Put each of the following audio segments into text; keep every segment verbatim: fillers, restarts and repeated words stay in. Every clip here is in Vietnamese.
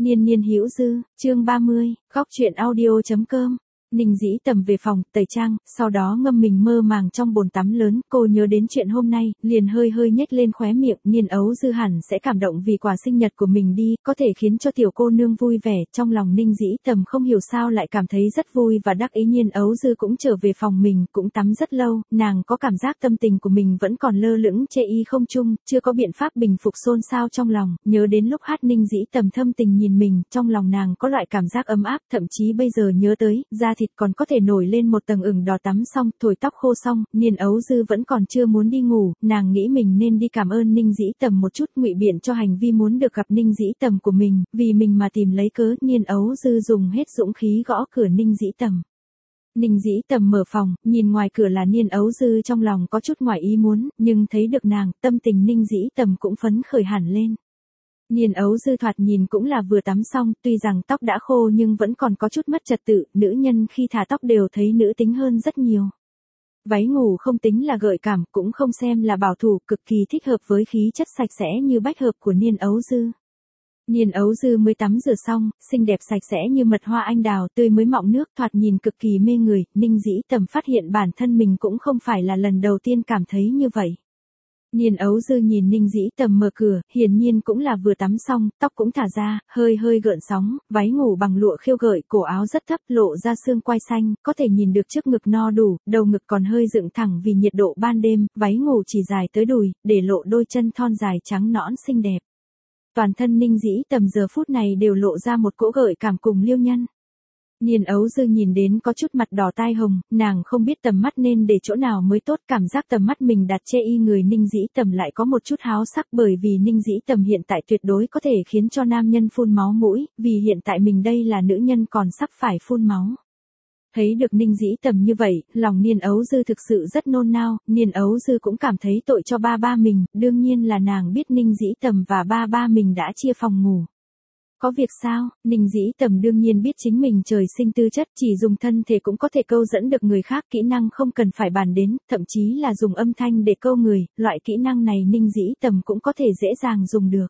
Niên niên hữu dư, chương ba mươi, góc truyện audio chấm com. Ninh Dĩ Tầm về phòng, tẩy trang, sau đó ngâm mình mơ màng trong bồn tắm lớn, cô nhớ đến chuyện hôm nay, liền hơi hơi nhếch lên khóe miệng, Niên Ấu Dư hẳn sẽ cảm động vì quà sinh nhật của mình đi, có thể khiến cho tiểu cô nương vui vẻ, trong lòng Ninh Dĩ Tầm không hiểu sao lại cảm thấy rất vui và đắc ý. Niên Ấu Dư cũng trở về phòng mình, cũng tắm rất lâu, nàng có cảm giác tâm tình của mình vẫn còn lơ lửng chê y không chung, chưa có biện pháp bình phục xôn xao trong lòng, nhớ đến lúc hát Ninh Dĩ Tầm thâm tình nhìn mình, trong lòng nàng có loại cảm giác ấm áp, thậm chí bây giờ nhớ tới, da thịt còn có thể nổi lên một tầng ửng đỏ. Tắm xong, thổi tóc khô xong, Niên Ấu Dư vẫn còn chưa muốn đi ngủ, nàng nghĩ mình nên đi cảm ơn Ninh Dĩ Tầm một chút, ngụy biện cho hành vi muốn được gặp Ninh Dĩ Tầm của mình, vì mình mà tìm lấy cớ. Niên Ấu Dư dùng hết dũng khí gõ cửa Ninh Dĩ Tầm. Ninh Dĩ Tầm mở phòng, nhìn ngoài cửa là Niên Ấu Dư, trong lòng có chút ngoài ý muốn, nhưng thấy được nàng, tâm tình Ninh Dĩ Tầm cũng phấn khởi hẳn lên. Niên Ấu Dư thoạt nhìn cũng là vừa tắm xong, tuy rằng tóc đã khô nhưng vẫn còn có chút mất trật tự, nữ nhân khi thả tóc đều thấy nữ tính hơn rất nhiều. Váy ngủ không tính là gợi cảm, cũng không xem là bảo thủ, cực kỳ thích hợp với khí chất sạch sẽ như bách hợp của Niên Ấu Dư. Niên Ấu Dư mới tắm rửa xong, xinh đẹp sạch sẽ như mật hoa anh đào, tươi mới mọng nước, thoạt nhìn cực kỳ mê người. Ninh Dĩ Tầm phát hiện bản thân mình cũng không phải là lần đầu tiên cảm thấy như vậy. Niên Ấu Dư nhìn Ninh Dĩ Tầm mở cửa, hiển nhiên cũng là vừa tắm xong, tóc cũng thả ra, hơi hơi gợn sóng, váy ngủ bằng lụa khêu gợi, cổ áo rất thấp, lộ ra xương quai xanh, có thể nhìn được trước ngực no đủ, đầu ngực còn hơi dựng thẳng vì nhiệt độ ban đêm, váy ngủ chỉ dài tới đùi, để lộ đôi chân thon dài trắng nõn xinh đẹp. Toàn thân Ninh Dĩ Tầm giờ phút này đều lộ ra một cỗ gợi cảm cùng liêu nhân. Niên Ấu Dư nhìn đến có chút mặt đỏ tai hồng, nàng không biết tầm mắt nên để chỗ nào mới tốt, cảm giác tầm mắt mình đặt che y người Ninh Dĩ Tầm lại có một chút háo sắc, bởi vì Ninh Dĩ Tầm hiện tại tuyệt đối có thể khiến cho nam nhân phun máu mũi, vì hiện tại mình đây là nữ nhân còn sắp phải phun máu. Thấy được Ninh Dĩ Tầm như vậy, lòng Niên Ấu Dư thực sự rất nôn nao, Niên Ấu Dư cũng cảm thấy tội cho ba ba mình, đương nhiên là nàng biết Ninh Dĩ Tầm và ba ba mình đã chia phòng ngủ. Có việc sao? Ninh Dĩ Tầm đương nhiên biết chính mình trời sinh tư chất, chỉ dùng thân thể cũng có thể câu dẫn được người khác, kỹ năng không cần phải bàn đến, thậm chí là dùng âm thanh để câu người, loại kỹ năng này Ninh Dĩ Tầm cũng có thể dễ dàng dùng được.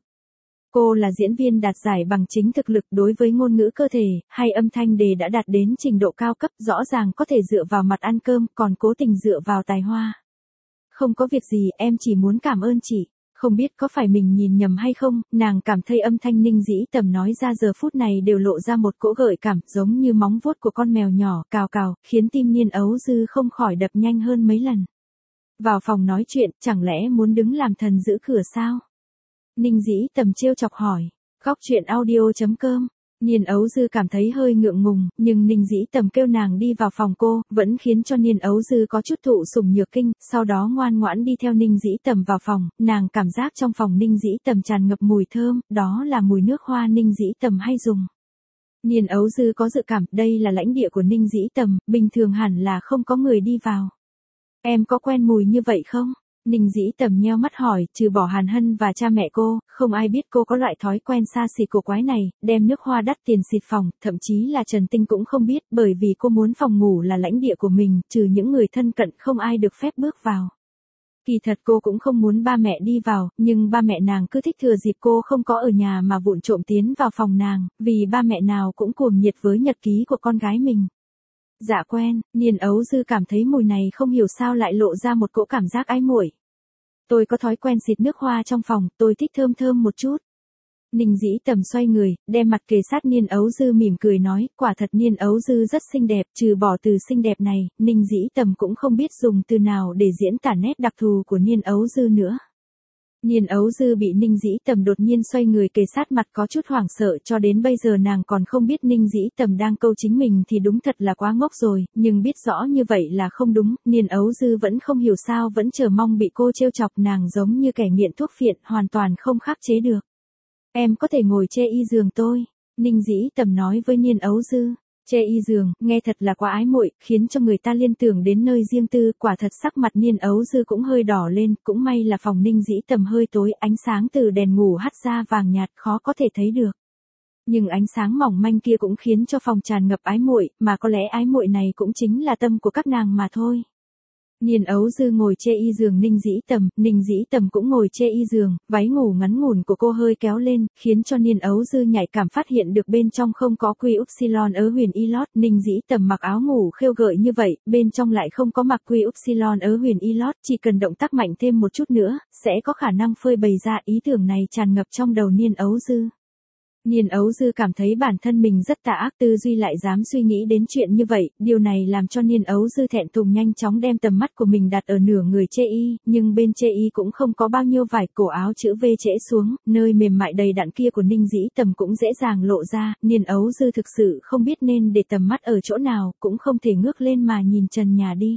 Cô là diễn viên đạt giải bằng chính thực lực, đối với ngôn ngữ cơ thể, hay âm thanh đề đã đạt đến trình độ cao cấp, rõ ràng có thể dựa vào mặt ăn cơm, còn cố tình dựa vào tài hoa. Không có việc gì, em chỉ muốn cảm ơn chị. Không biết có phải mình nhìn nhầm hay không, nàng cảm thấy âm thanh Ninh Dĩ Tầm nói ra giờ phút này đều lộ ra một cỗ gợi cảm, giống như móng vuốt của con mèo nhỏ, cào cào, khiến tim Niên Ấu Dư không khỏi đập nhanh hơn mấy lần. Vào phòng nói chuyện, chẳng lẽ muốn đứng làm thần giữ cửa sao? Ninh Dĩ Tầm trêu chọc hỏi. Góc truyện audio chấm com. Niên Ấu Dư cảm thấy hơi ngượng ngùng, nhưng Ninh Dĩ Tầm kêu nàng đi vào phòng cô, vẫn khiến cho Niên Ấu Dư có chút thụ sủng nhược kinh, sau đó ngoan ngoãn đi theo Ninh Dĩ Tầm vào phòng, nàng cảm giác trong phòng Ninh Dĩ Tầm tràn ngập mùi thơm, đó là mùi nước hoa Ninh Dĩ Tầm hay dùng. Niên Ấu Dư có dự cảm, đây là lãnh địa của Ninh Dĩ Tầm, bình thường hẳn là không có người đi vào. Em có quen mùi như vậy không? Ninh Dĩ Tầm nheo mắt hỏi, trừ bỏ Hàn Hân và cha mẹ cô, không ai biết cô có loại thói quen xa xỉ cổ quái này, đem nước hoa đắt tiền xịt phòng, thậm chí là Trần Tinh cũng không biết, bởi vì cô muốn phòng ngủ là lãnh địa của mình, trừ những người thân cận không ai được phép bước vào. Kỳ thật cô cũng không muốn ba mẹ đi vào, nhưng ba mẹ nàng cứ thích thừa dịp cô không có ở nhà mà vụng trộm tiến vào phòng nàng, vì ba mẹ nào cũng cuồng nhiệt với nhật ký của con gái mình. Dạ quen, Niên Ấu Dư cảm thấy mùi này không hiểu sao lại lộ ra một cỗ cảm giác ái muội. Tôi có thói quen xịt nước hoa trong phòng, tôi thích thơm thơm một chút. Ninh Dĩ Tầm xoay người, đem mặt kề sát Niên Ấu Dư mỉm cười nói, quả thật Niên Ấu Dư rất xinh đẹp, trừ bỏ từ xinh đẹp này, Ninh Dĩ Tầm cũng không biết dùng từ nào để diễn tả nét đặc thù của Niên Ấu Dư nữa. Niên Ấu Dư bị Ninh Dĩ Tầm đột nhiên xoay người kề sát mặt có chút hoảng sợ, cho đến bây giờ nàng còn không biết Ninh Dĩ Tầm đang câu chính mình thì đúng thật là quá ngốc rồi, nhưng biết rõ như vậy là không đúng, Niên Ấu Dư vẫn không hiểu sao vẫn chờ mong bị cô trêu chọc, nàng giống như kẻ nghiện thuốc phiện, hoàn toàn không khắc chế được. Em có thể ngồi che y giường tôi, Ninh Dĩ Tầm nói với Niên Ấu Dư. Che y giường, nghe thật là quá ái muội, khiến cho người ta liên tưởng đến nơi riêng tư, quả thật sắc mặt Niên Ấu Dư cũng hơi đỏ lên, cũng may là phòng Ninh Dĩ Tầm hơi tối, ánh sáng từ đèn ngủ hắt ra vàng nhạt, khó có thể thấy được. Nhưng ánh sáng mỏng manh kia cũng khiến cho phòng tràn ngập ái muội, mà có lẽ ái muội này cũng chính là tâm của các nàng mà thôi. Niên Ấu Dư ngồi chê y giường Ninh Dĩ Tầm, Ninh Dĩ Tầm cũng ngồi chê y giường, váy ngủ ngắn ngủn của cô hơi kéo lên, khiến cho Niên Ấu Dư nhạy cảm phát hiện được bên trong không có quy upsilon ớ huyền y lót. Ninh Dĩ Tầm mặc áo ngủ khêu gợi như vậy, bên trong lại không có mặc quy upsilon ớ huyền y lót, chỉ cần động tác mạnh thêm một chút nữa, sẽ có khả năng phơi bày ra. Ý tưởng này tràn ngập trong đầu Niên Ấu Dư. Niên Ấu Dư cảm thấy bản thân mình rất tà ác, tư duy lại dám suy nghĩ đến chuyện như vậy, điều này làm cho Niên Ấu Dư thẹn thùng nhanh chóng đem tầm mắt của mình đặt ở nửa người chê y, nhưng bên chê y cũng không có bao nhiêu vải, cổ áo chữ V trễ xuống, nơi mềm mại đầy đặn kia của Ninh Dĩ Tầm cũng dễ dàng lộ ra. Niên Ấu Dư thực sự không biết nên để tầm mắt ở chỗ nào, cũng không thể ngước lên mà nhìn trần nhà đi.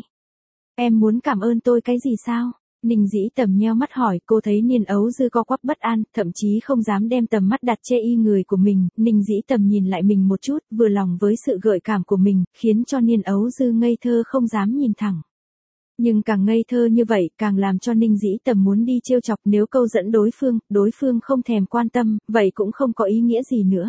Em muốn cảm ơn tôi cái gì sao? Ninh Dĩ Tầm nheo mắt hỏi. Cô thấy Niên Ấu Dư co quắp bất an, thậm chí không dám đem tầm mắt đặt chê y người của mình. Ninh Dĩ Tầm nhìn lại mình một chút, vừa lòng với sự gợi cảm của mình, khiến cho Niên Ấu Dư ngây thơ không dám nhìn thẳng. Nhưng càng ngây thơ như vậy, càng làm cho Ninh Dĩ Tầm muốn đi trêu chọc. Nếu câu dẫn đối phương, đối phương không thèm quan tâm, vậy cũng không có ý nghĩa gì nữa.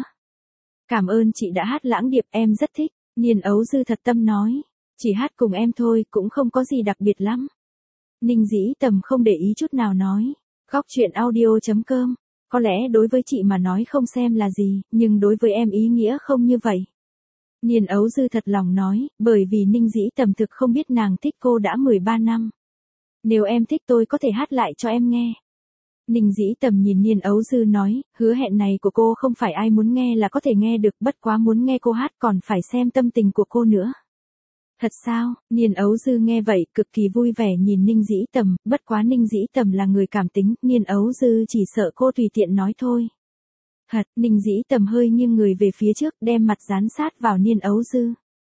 Cảm ơn chị đã hát Lãng Điệp, em rất thích. Niên Ấu Dư thật tâm nói. Chỉ hát cùng em thôi, cũng không có gì đặc biệt lắm. Ninh Dĩ Tầm không để ý chút nào nói. Góc truyện audio chấm com. Có lẽ đối với chị mà nói không xem là gì, nhưng đối với em ý nghĩa không như vậy. Niên Ấu Dư thật lòng nói, bởi vì Ninh Dĩ Tầm thực không biết nàng thích cô đã mười ba năm. Nếu em thích tôi có thể hát lại cho em nghe. Ninh Dĩ Tầm nhìn Niên Ấu Dư nói, hứa hẹn này của cô không phải ai muốn nghe là có thể nghe được, bất quá muốn nghe cô hát còn phải xem tâm tình của cô nữa. Thật sao? Niên Ấu Dư nghe vậy, cực kỳ vui vẻ nhìn Ninh Dĩ Tầm, bất quá Ninh Dĩ Tầm là người cảm tính, Niên Ấu Dư chỉ sợ cô tùy tiện nói thôi. Thật, Ninh Dĩ Tầm hơi nghiêng người về phía trước, đem mặt dán sát vào Niên Ấu Dư.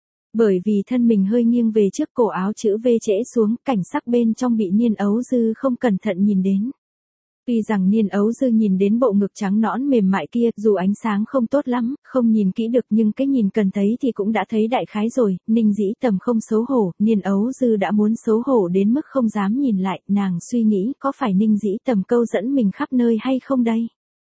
Bởi vì thân mình hơi nghiêng về trước, cổ áo chữ V trễ xuống, cảnh sắc bên trong bị Niên Ấu Dư không cẩn thận nhìn đến. Tuy rằng Niên Ấu Dư nhìn đến bộ ngực trắng nõn mềm mại kia, dù ánh sáng không tốt lắm, không nhìn kỹ được, nhưng cái nhìn cần thấy thì cũng đã thấy đại khái rồi. Ninh Dĩ Tầm không xấu hổ, Niên Ấu Dư đã muốn xấu hổ đến mức không dám nhìn lại, nàng suy nghĩ có phải Ninh Dĩ Tầm câu dẫn mình khắp nơi hay không đây.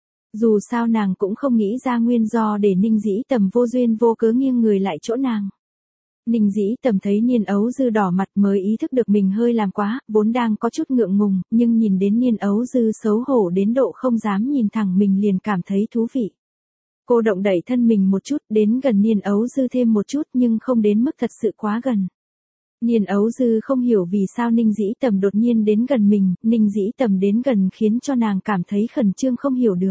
Dù sao nàng cũng không nghĩ ra nguyên do để Ninh Dĩ Tầm vô duyên vô cớ nghiêng người lại chỗ nàng. Ninh Dĩ Tầm thấy Niên Ấu Dư đỏ mặt mới ý thức được mình hơi làm quá, vốn đang có chút ngượng ngùng, nhưng nhìn đến Niên Ấu Dư xấu hổ đến độ không dám nhìn thẳng mình liền cảm thấy thú vị. Cô động đẩy thân mình một chút, đến gần Niên Ấu Dư thêm một chút nhưng không đến mức thật sự quá gần. Niên Ấu Dư không hiểu vì sao Ninh Dĩ Tầm đột nhiên đến gần mình, Ninh Dĩ Tầm đến gần khiến cho nàng cảm thấy khẩn trương không hiểu được.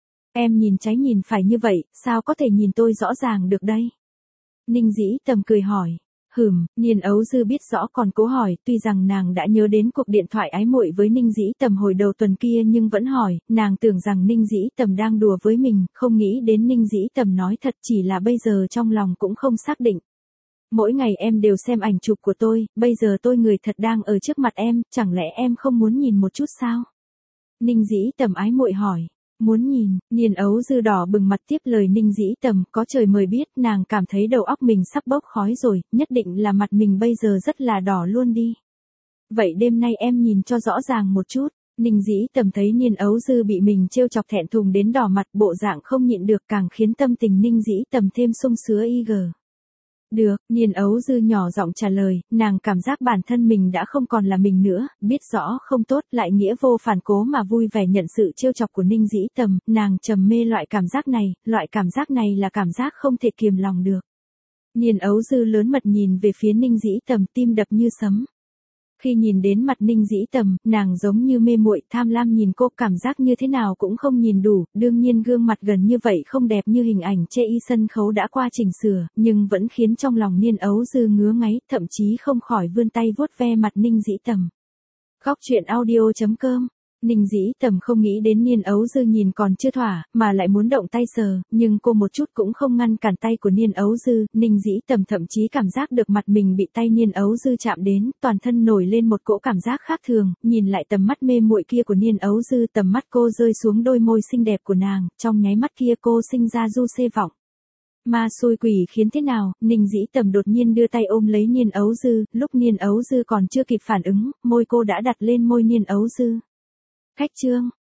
Em nhìn trái nhìn phải như vậy, sao có thể nhìn tôi rõ ràng được đây? Ninh Dĩ Tầm cười hỏi. Hừm, Niên Ấu Dư biết rõ còn cố hỏi, tuy rằng nàng đã nhớ đến cuộc điện thoại ái muội với Ninh Dĩ Tầm hồi đầu tuần kia nhưng vẫn hỏi, nàng tưởng rằng Ninh Dĩ Tầm đang đùa với mình, không nghĩ đến Ninh Dĩ Tầm nói thật, chỉ là bây giờ trong lòng cũng không xác định. Mỗi ngày em đều xem ảnh chụp của tôi, bây giờ tôi người thật đang ở trước mặt em, chẳng lẽ em không muốn nhìn một chút sao? Ninh Dĩ Tầm ái muội hỏi. Muốn nhìn, Niên Ấu Dư đỏ bừng mặt tiếp lời Ninh Dĩ Tầm, có trời mới biết, nàng cảm thấy đầu óc mình sắp bốc khói rồi, nhất định là mặt mình bây giờ rất là đỏ luôn đi. Vậy đêm nay em nhìn cho rõ ràng một chút. Ninh Dĩ Tầm thấy Niên Ấu Dư bị mình trêu chọc thẹn thùng đến đỏ mặt, bộ dạng không nhịn được càng khiến tâm tình Ninh Dĩ Tầm thêm sung sướng y gờ. Được, Niên Ấu Dư nhỏ giọng trả lời, nàng cảm giác bản thân mình đã không còn là mình nữa, biết rõ không tốt lại nghĩa vô phản cố mà vui vẻ nhận sự trêu chọc của Ninh Dĩ Tầm, nàng trầm mê loại cảm giác này, loại cảm giác này là cảm giác không thể kiềm lòng được. Niên Ấu Dư lớn mật nhìn về phía Ninh Dĩ Tầm, tim đập như sấm. Khi nhìn đến mặt Ninh Dĩ Tầm, nàng giống như mê muội, tham lam nhìn cô, cảm giác như thế nào cũng không nhìn đủ, đương nhiên gương mặt gần như vậy không đẹp như hình ảnh chê y sân khấu đã qua chỉnh sửa, nhưng vẫn khiến trong lòng Niên Ấu Dư ngứa ngáy, thậm chí không khỏi vươn tay vuốt ve mặt Ninh Dĩ Tầm. Góc truyện audio chấm com. Ninh Dĩ Tầm không nghĩ đến Niên Ấu Dư nhìn còn chưa thỏa, mà lại muốn động tay sờ, nhưng cô một chút cũng không ngăn cản tay của Niên Ấu Dư, Ninh Dĩ Tầm thậm chí cảm giác được mặt mình bị tay Niên Ấu Dư chạm đến, toàn thân nổi lên một cỗ cảm giác khác thường, nhìn lại tầm mắt mê muội kia của Niên Ấu Dư, tầm mắt cô rơi xuống đôi môi xinh đẹp của nàng, trong nháy mắt kia cô sinh ra du xê vọng. Ma xui quỷ khiến thế nào, Ninh Dĩ Tầm đột nhiên đưa tay ôm lấy Niên Ấu Dư, lúc Niên Ấu Dư còn chưa kịp phản ứng, môi cô đã đặt lên môi Niên Ấu Dư. Khách trương,